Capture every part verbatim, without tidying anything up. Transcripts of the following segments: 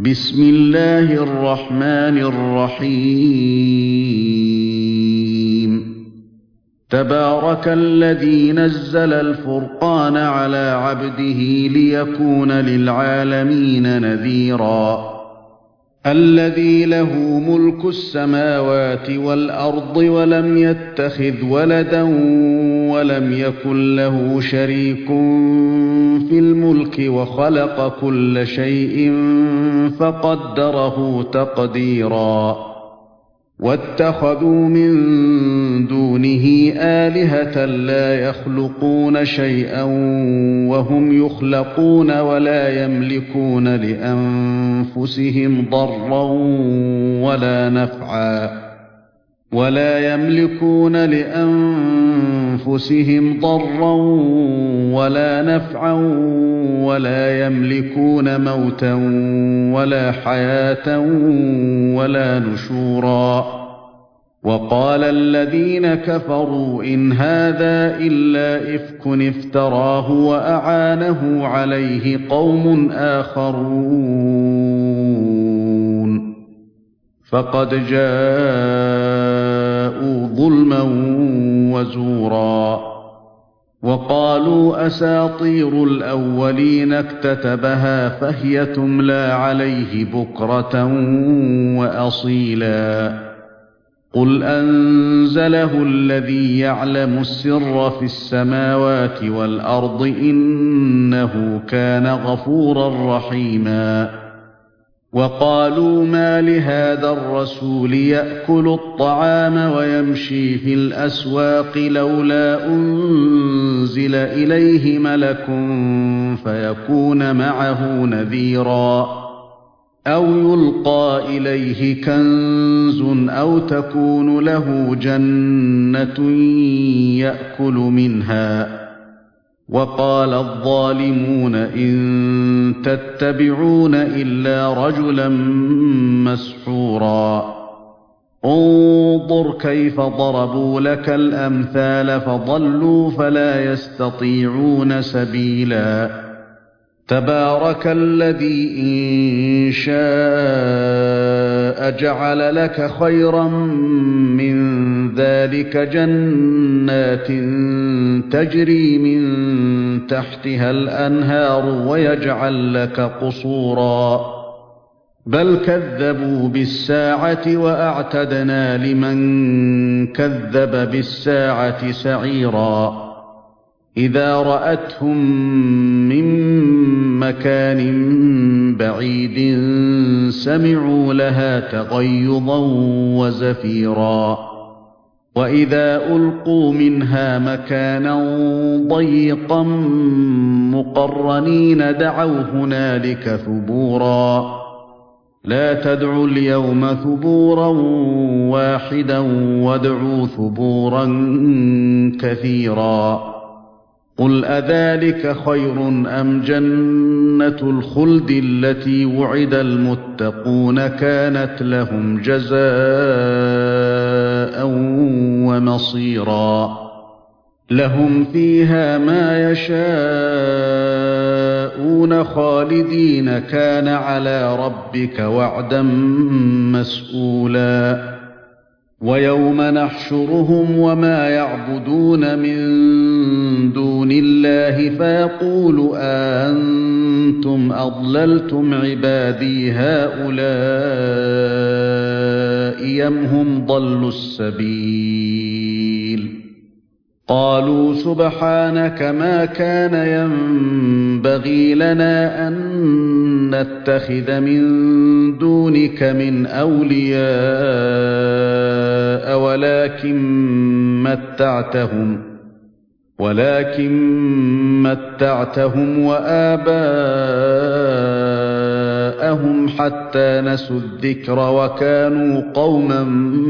بسم الله الرحمن الرحيم تبارك الذي نزل الفرقان على عبده ليكون للعالمين نذيرا الذي له ملك السماوات والأرض ولم يتخذ ولدا ولم يكن له شريك في الملك وخلق كل شيء فقدره تقديرا واتخذوا من دونه آلهة لا يخلقون شيئا وهم يخلقون ولا يملكون لأنفسهم ضرا ولا نفعا ولا يملكون لأنفسهم ضرا ولا نفعا ولا يملكون موتا ولا حياة ولا نشورا وقال الذين كفروا إن هذا إلا إفك افتراه وأعانه عليه قوم آخرون فقد جاءوا ظلما وزورا وقالوا أساطير الأولين اكتتبها فهي تملى عليه بكرة وأصيلا قل أنزله الذي يعلم السر في السماوات والأرض إنه كان غفورا رحيما وقالوا ما لهذا الرسول يأكل الطعام ويمشي في الأسواق لولا أنزل إليه ملك فيكون معه نذيرا أو يلقى إليه كنز أو تكون له جنة يأكل منها وقال الظالمون إن تتبعون إلا رجلا مسحورا انظر كيف ضربوا لك الأمثال فضلوا فلا يستطيعون سبيلا تبارك الذي إن شاء جعل لك خيرا من ذلك جنات تجري من تحتها الأنهار ويجعل لك قصورا بل كذبوا بالساعة وأعتدنا لمن كذب بالساعة سعيرا إذا رأتهم من مكان بعيد سمعوا لها تغيظا وزفيرا وإذا ألقوا منها مكانا ضيقا مقرنين دعوا هنالك ثبورا لا تدعوا اليوم ثبورا واحدا وادعوا ثبورا كثيرا قل أذلك خير أم جنة الخلد التي وعد المتقون كانت لهم جزاء ومصيرا لهم فيها ما يشاءون خالدين كان على ربك وعدا مسئولا ويوم نحشرهم وما يعبدون من دون الله فيقول أأنتم أضللتم عبادي هؤلاء أم هم ضلوا السبيل قالوا سبحانك ما كان ينبغي لنا أن نتخذ من دونك من أولياء ولكن متعتهم ولكن متعتهم وآباءهم حتى نسوا الذكر وكانوا قوما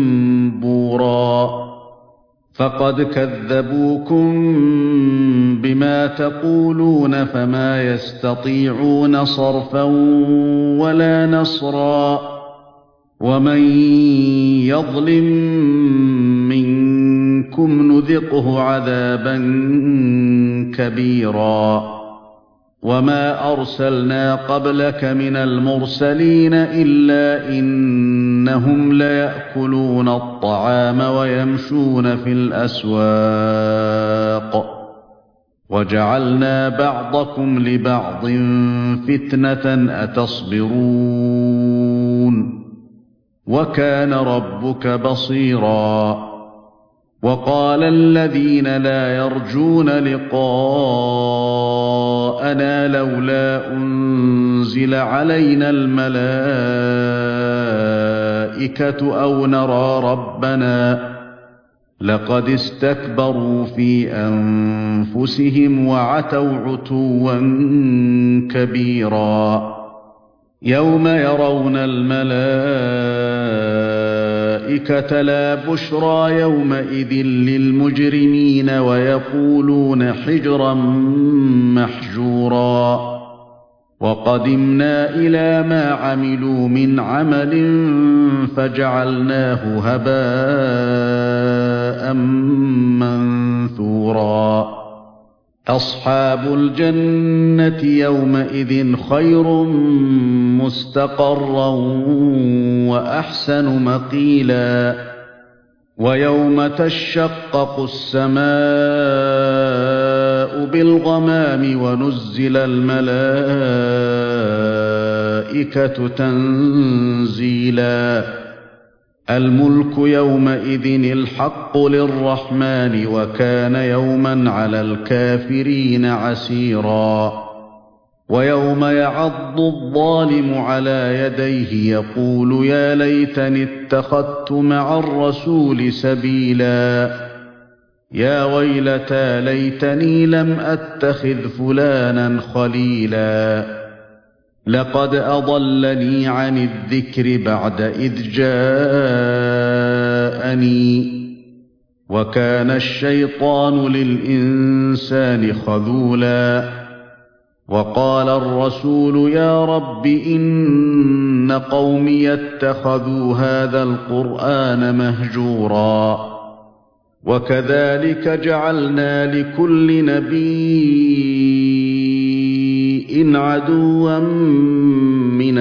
بورا فقد كذبوكم بما تقولون فما يستطيعون صرفا ولا نصرا ومن يظلم منكم نذقه عذابا كبيرا وما أرسلنا قبلك من المرسلين إلا إنهم ليأكلون الطعام ويمشون في الأسواق وجعلنا بعضكم لبعض فتنة أتصبرون وكان ربك بصيرا وقال الذين لا يرجون لقاءنا لولا أنزل علينا الملائكة أو نرى ربنا لقد استكبروا في أنفسهم وعتوا عتوا كبيرا يوم يرون الملائكة لا بشرى يومئذ للمجرمين ويقولون حجرا محجورا وقدمنا إلى ما عملوا من عمل فجعلناه هباء منثورا أصحاب الجنة يومئذ خير مستقرا وأحسن مقيلا ويوم تشقق السماء بالغمام ونزل الملائكة تنزيلا الملك يومئذ الحق للرحمن وكان يوما على الكافرين عسيرا ويوم يعض الظالم على يديه يقول يا ليتني اتخذت مع الرسول سبيلا يا ويلتى ليتني لم أتخذ فلانا خليلا لقد أضلني عن الذكر بعد إذ جاءني وكان الشيطان للإنسان خذولا وقال الرسول يا رب إن قومي اتخذوا هذا القرآن مهجورا وكذلك جعلنا لكل نبي عدوا من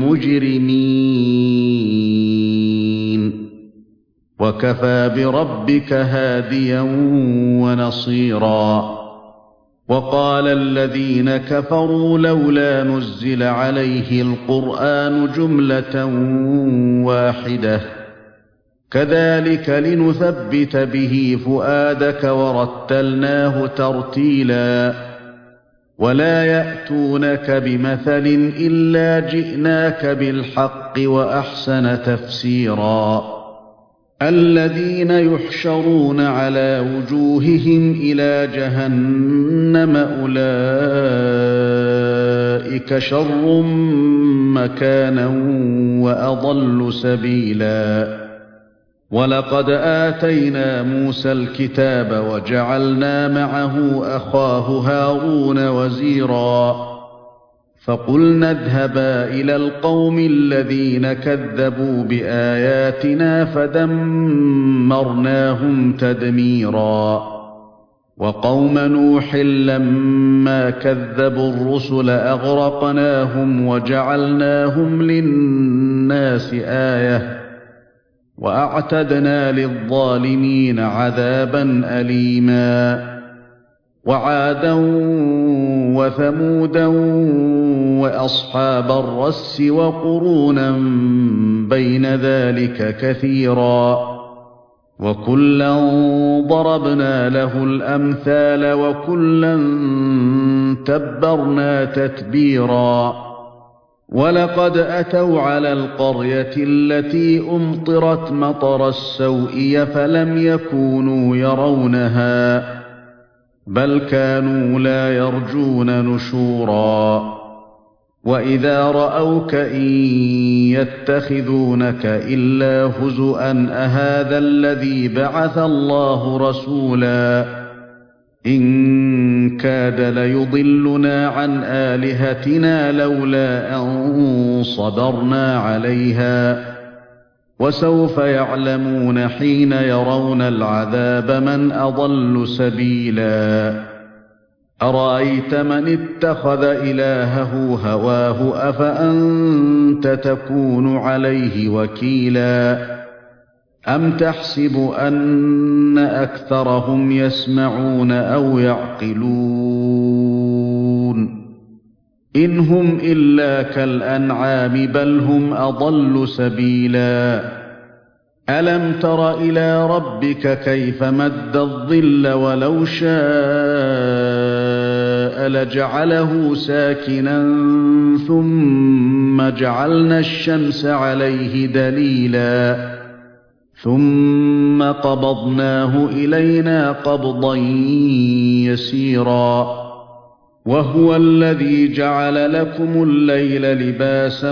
المجرمين وكفى بربك هاديا ونصيرا وقال الذين كفروا لولا نزل عليه القرآن جملة واحدة كذلك لنثبت به فؤادك ورتلناه ترتيلا ولا يأتونك بمثل إلا جئناك بالحق وأحسن تفسيرا الذين يحشرون على وجوههم إلى جهنم أولئك شر مكانا وأضل سبيلا ولقد آتينا موسى الكتاب وجعلنا معه أخاه هارون وزيرا فقلنا اذهبا إلى القوم الذين كذبوا بآياتنا فدمرناهم تدميرا وقوم نوح لما كذبوا الرسل أغرقناهم وجعلناهم للناس آية وأعتدنا للظالمين عذابا أليما وعادا وثمودا وأصحاب الرس وقرونا بين ذلك كثيرا وكلا ضربنا له الأمثال وكلا تبرنا تتبيرا ولقد أتوا على القرية التي أمطرت مطر السوء فلم يكونوا يرونها بل كانوا لا يرجون نشورا وإذا رأوك إن يتخذونك إلا هزؤا أهذا الذي بعث الله رسولا إن كاد ليضلنا عن آلهتنا لولا أن صبرنا عليها وسوف يعلمون حين يرون العذاب من أضل سبيلا أرأيت من اتخذ إلهه هواه أفأنت تكون عليه وكيلا أم تحسب أن أكثرهم يسمعون أو يعقلون إن هم إلا كالأنعام بل هم أضل سبيلا ألم تر إلى ربك كيف مد الظل ولو شاء لجعله ساكنا ثم جعلنا الشمس عليه دليلا ثم قبضناه إلينا قبضا يسيرا وهو الذي جعل لكم الليل لباسا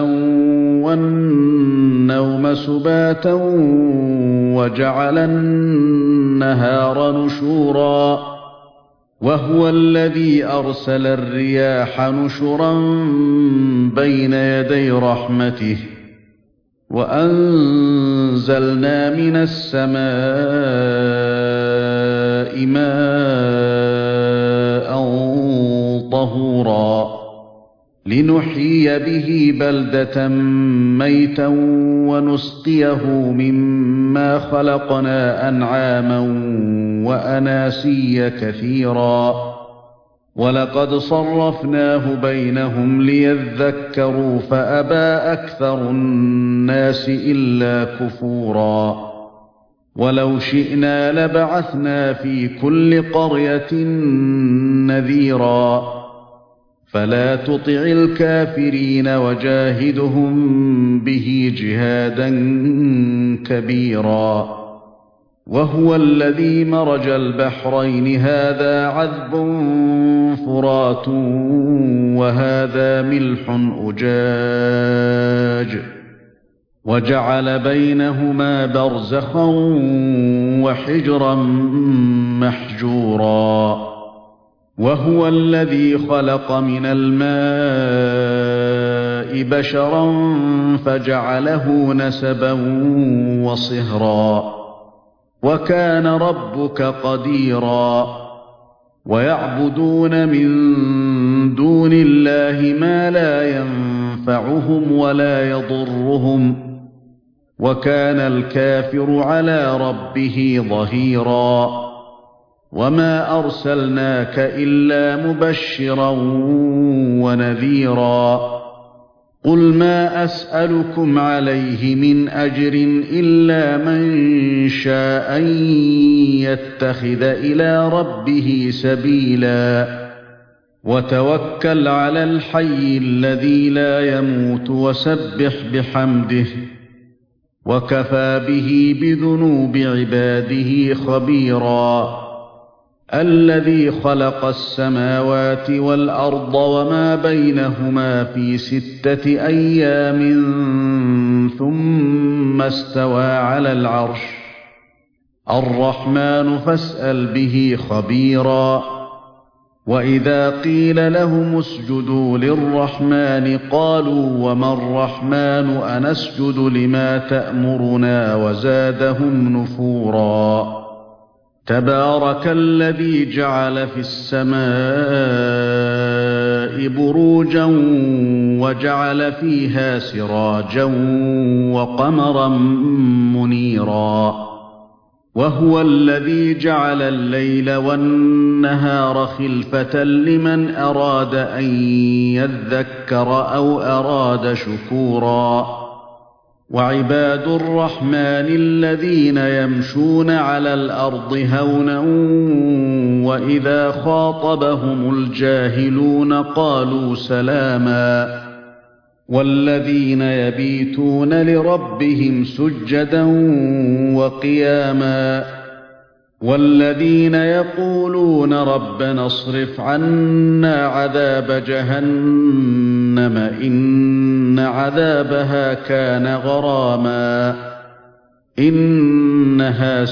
والنوم سباتا وجعل النهار نشورا وهو الذي أرسل الرياح نشرا بين يدي رحمته وأنزلنا من السماء ماء طهورا لنحيي به بلدة ميتا ونسقيه مما خلقنا أنعاما وأناسيا كثيرا ولقد صرفناه بينهم ليذكروا فأبى أكثر الناس إلا كفورا ولو شئنا لبعثنا في كل قرية نذيرا فلا تطع الكافرين وجاهدهم به جهادا كبيرا وهو الذي مرج البحرين هذا عذب فرات وهذا ملح أجاج وجعل بينهما برزخا وحجرا محجورا وهو الذي خلق من الماء بشرا فجعله نسبا وصهرا وكان ربك قديرا ويعبدون من دون الله ما لا ينفعهم ولا يضرهم وكان الكافر على ربه ظهيرا وما أرسلناك إلا مبشرا ونذيرا قل ما أسألكم عليه من أجر إلا من شاء أن يتخذ إلى ربه سبيلا وتوكل على الحي الذي لا يموت وسبح بحمده وكفى به بذنوب عباده خبيرا الذي خلق السماوات والأرض وما بينهما في ستة أيام ثم استوى على العرش الرحمن فاسأل به خبيرا وإذا قيل لهم اسجدوا للرحمن قالوا وما الرحمن أنسجد لما تأمرنا وزادهم نفورا تبارك الذي جعل في السماء بروجا وجعل فيها سراجا وقمرا منيرا وهو الذي جعل الليل والنهار خلفة لمن أراد أن يذكر أو أراد شكورا وعباد الرحمن الذين يمشون على الأرض هونا وإذا خاطبهم الجاهلون قالوا سلاما والذين يبيتون لربهم سجدا وقياما والذين يقولون ربنا اصرف عنا عذاب جهنم إن عذابها كان غراما إنها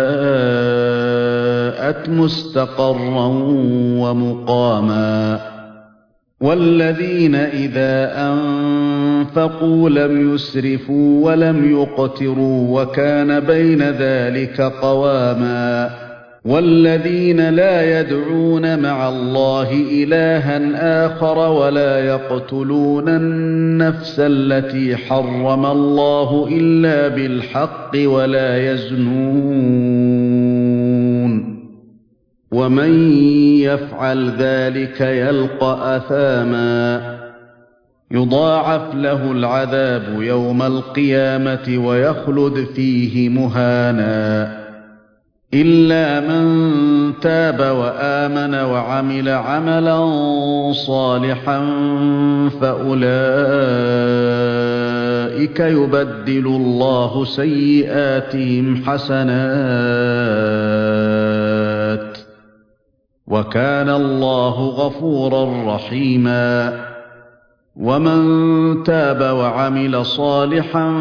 ساءت مستقرا ومقاما والذين إذا أنفقوا لم يسرفوا ولم يقتروا وكان بين ذلك قواما والذين لا يدعون مع الله إلها آخر ولا يقتلون النفس التي حرم الله إلا بالحق ولا يزنون ومن يفعل ذلك يلقى أثاما يضاعف له العذاب يوم القيامة ويخلد فيه مهانا إلا من تاب وآمن وعمل عملا صالحا فأولئك يبدل الله سيئاتهم حسنات وكان الله غفورا رحيما ومن تاب وعمل صالحا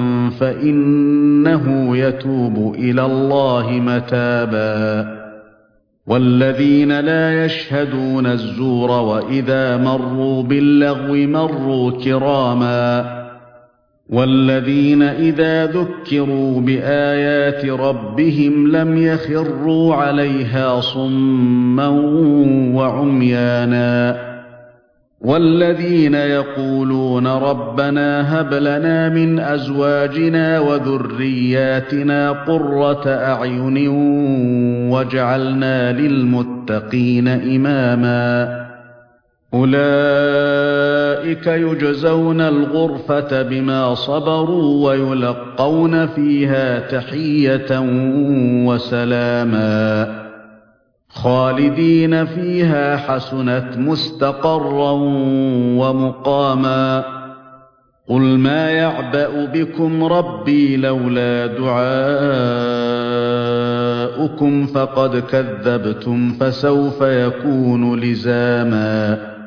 فإنه يتوب إلى الله متابا والذين لا يشهدون الزور وإذا مروا باللغو مروا كراما والذين إذا ذكروا بآيات ربهم لم يخروا عليها صما وعميانا والذين يقولون ربنا هب لنا من أزواجنا وذرياتنا قرة أعين واجعلنا للمتقين إماما أولئك يجزون الغرفة بما صبروا ويلقون فيها تحية وسلاما خالدين فيها حسنت مستقرا ومقاما قل ما يعبأ بكم ربي لولا دعاؤكم فقد كذبتم فسوف يكون لزاما